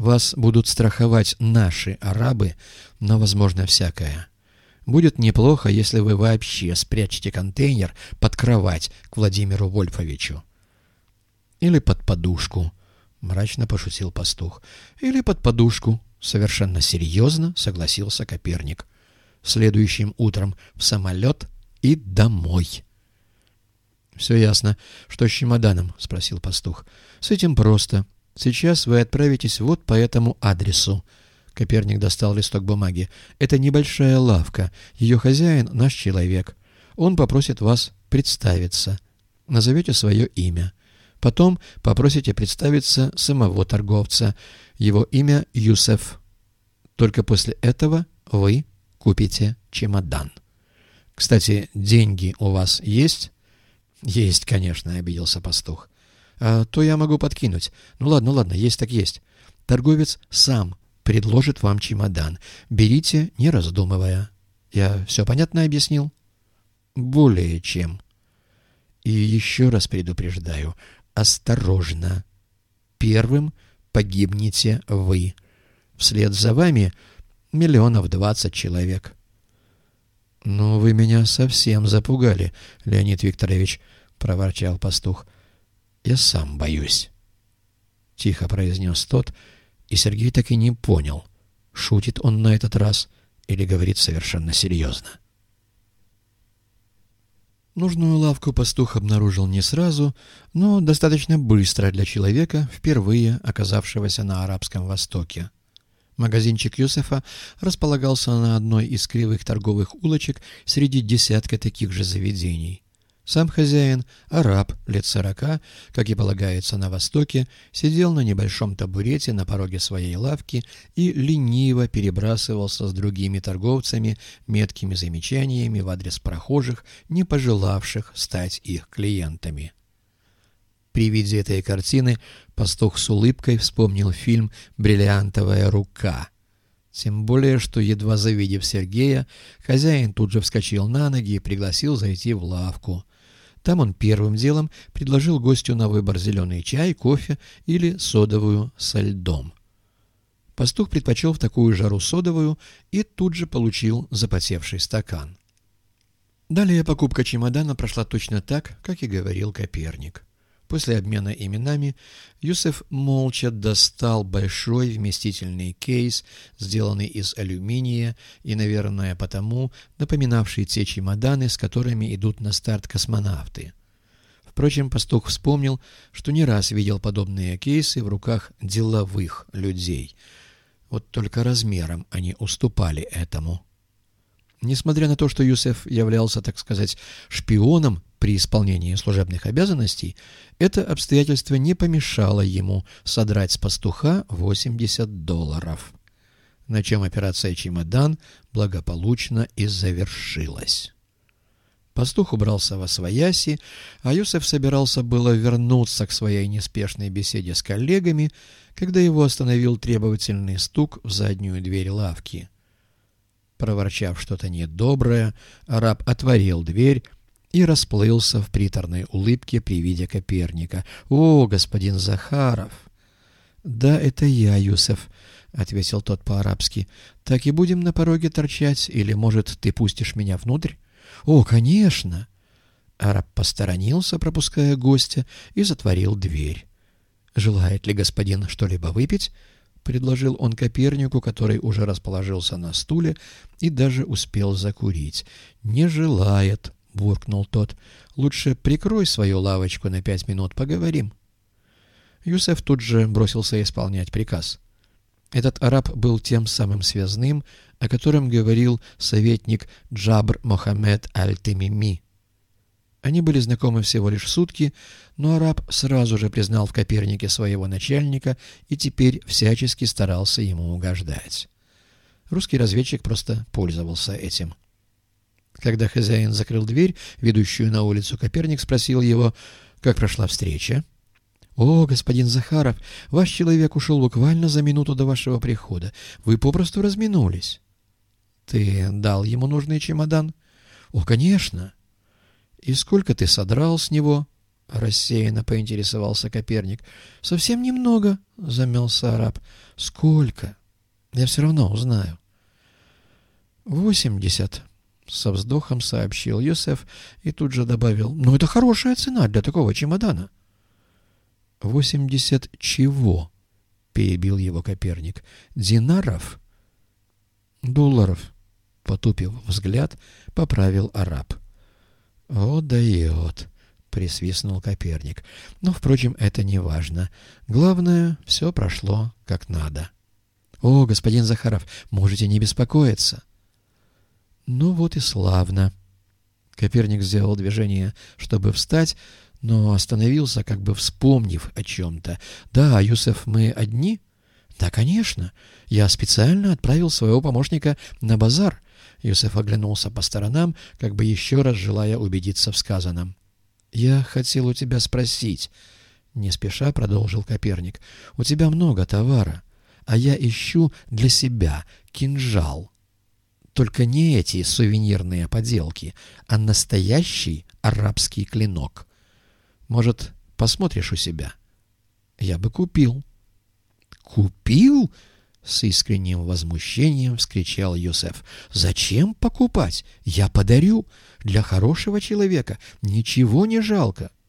Вас будут страховать наши арабы, но возможно всякое. Будет неплохо, если вы вообще спрячете контейнер под кровать к Владимиру Вольфовичу. Или под подушку, мрачно пошутил пастух. Или под подушку, совершенно серьезно согласился Коперник. Следующим утром в самолет и домой. «Все ясно. Что с чемоданом?» — спросил пастух. «С этим просто. Сейчас вы отправитесь вот по этому адресу». Коперник достал листок бумаги. «Это небольшая лавка. Ее хозяин — наш человек. Он попросит вас представиться. Назовете свое имя. Потом попросите представиться самого торговца. Его имя Юсеф. Только после этого вы купите чемодан. Кстати, деньги у вас есть?» «Есть, конечно», — обиделся пастух. «А то я могу подкинуть. Ну ладно, есть так есть. Торговец сам предложит вам чемодан. Берите, не раздумывая. Я все понятно объяснил?» «Более чем. И еще раз предупреждаю. Осторожно. Первым погибнете вы. Вслед за вами 20 человек». «Ну, вы меня совсем запугали, Леонид Викторович», — проворчал пастух. «Я сам боюсь», — тихо произнес тот, и Сергей так и не понял, шутит он на этот раз или говорит совершенно серьезно. Нужную лавку пастух обнаружил не сразу, но достаточно быстро для человека, впервые оказавшегося на Арабском Востоке. Магазинчик Юсефа располагался на одной из кривых торговых улочек среди десятка таких же заведений. Сам хозяин, араб лет 40, как и полагается на Востоке, сидел на небольшом табурете на пороге своей лавки и лениво перебрасывался с другими торговцами меткими замечаниями в адрес прохожих, не пожелавших стать их клиентами. При виде этой картины пастух с улыбкой вспомнил фильм «Бриллиантовая рука». Тем более, что, едва завидев Сергея, хозяин тут же вскочил на ноги и пригласил зайти в лавку. Там он первым делом предложил гостю на выбор зеленый чай, кофе или содовую со льдом. Пастух предпочел в такую жару содовую и тут же получил запотевший стакан. Далее покупка чемодана прошла точно так, как и говорил Коперник. После обмена именами Юсеф молча достал большой вместительный кейс, сделанный из алюминия и, наверное, потому напоминавший те чемоданы, с которыми идут на старт космонавты. Впрочем, пастух вспомнил, что не раз видел подобные кейсы в руках деловых людей. Вот только размером они уступали этому. Несмотря на то, что Юсеф являлся, так сказать, шпионом при исполнении служебных обязанностей, это обстоятельство не помешало ему содрать с пастуха $80, на чем операция «Чемодан» благополучно и завершилась. Пастух убрался восвояси, а Юсеф собирался было вернуться к своей неспешной беседе с коллегами, когда его остановил требовательный стук в заднюю дверь лавки. Проворчав что-то недоброе, араб отворил дверь и расплылся в приторной улыбке при виде Коперника. «О, господин Захаров!» «Да, это я, Юсеф», — ответил тот по-арабски. «Так и будем на пороге торчать, или, может, ты пустишь меня внутрь?» «О, конечно!» Араб посторонился, пропуская гостя, и затворил дверь. «Желает ли господин что-либо выпить?» — предложил он Копернику, который уже расположился на стуле и даже успел закурить. «Не желает», — буркнул тот. «Лучше прикрой свою лавочку на 5 минут, поговорим». Юсеф тут же бросился исполнять приказ. Этот араб был тем самым связным, о котором говорил советник Джабр Мохаммед Аль-Темими. Они были знакомы всего лишь сутки, но араб сразу же признал в Копернике своего начальника и теперь всячески старался ему угождать. Русский разведчик просто пользовался этим. Когда хозяин закрыл дверь, ведущую на улицу, Коперник спросил его, как прошла встреча. «О, господин Захаров, ваш человек ушел буквально за минуту до вашего прихода. Вы попросту разминулись». «Ты дал ему нужный чемодан?» «О, конечно». «И сколько ты содрал с него?» рассеянно поинтересовался Коперник. «Совсем немного», — замялся араб. «Сколько? Я все равно узнаю». 80, со вздохом сообщил Юсеф и тут же добавил. «Ну, это хорошая цена для такого чемодана». 80 чего? Перебил его Коперник. Динаров? Долларов. Потупив взгляд, поправил араб. О, дает, присвистнул Коперник. Но, впрочем, это не важно. Главное, все прошло как надо. О, господин Захаров, можете не беспокоиться. Ну вот и славно. Коперник сделал движение, чтобы встать, но остановился, как бы вспомнив о чем-то. «Да, Юсеф, мы одни?» «Да, конечно. Я специально отправил своего помощника на базар». Юсеф оглянулся по сторонам, как бы еще раз желая убедиться в сказанном. «Я хотел у тебя спросить», — не спеша продолжил Коперник. «У тебя много товара, а я ищу для себя кинжал. Только не эти сувенирные поделки, а настоящий арабский клинок. Может, посмотришь у себя?» «Я бы купил». «Купил?» — с искренним возмущением вскричал Юсеф. «Зачем покупать? Я подарю. Для хорошего человека ничего не жалко».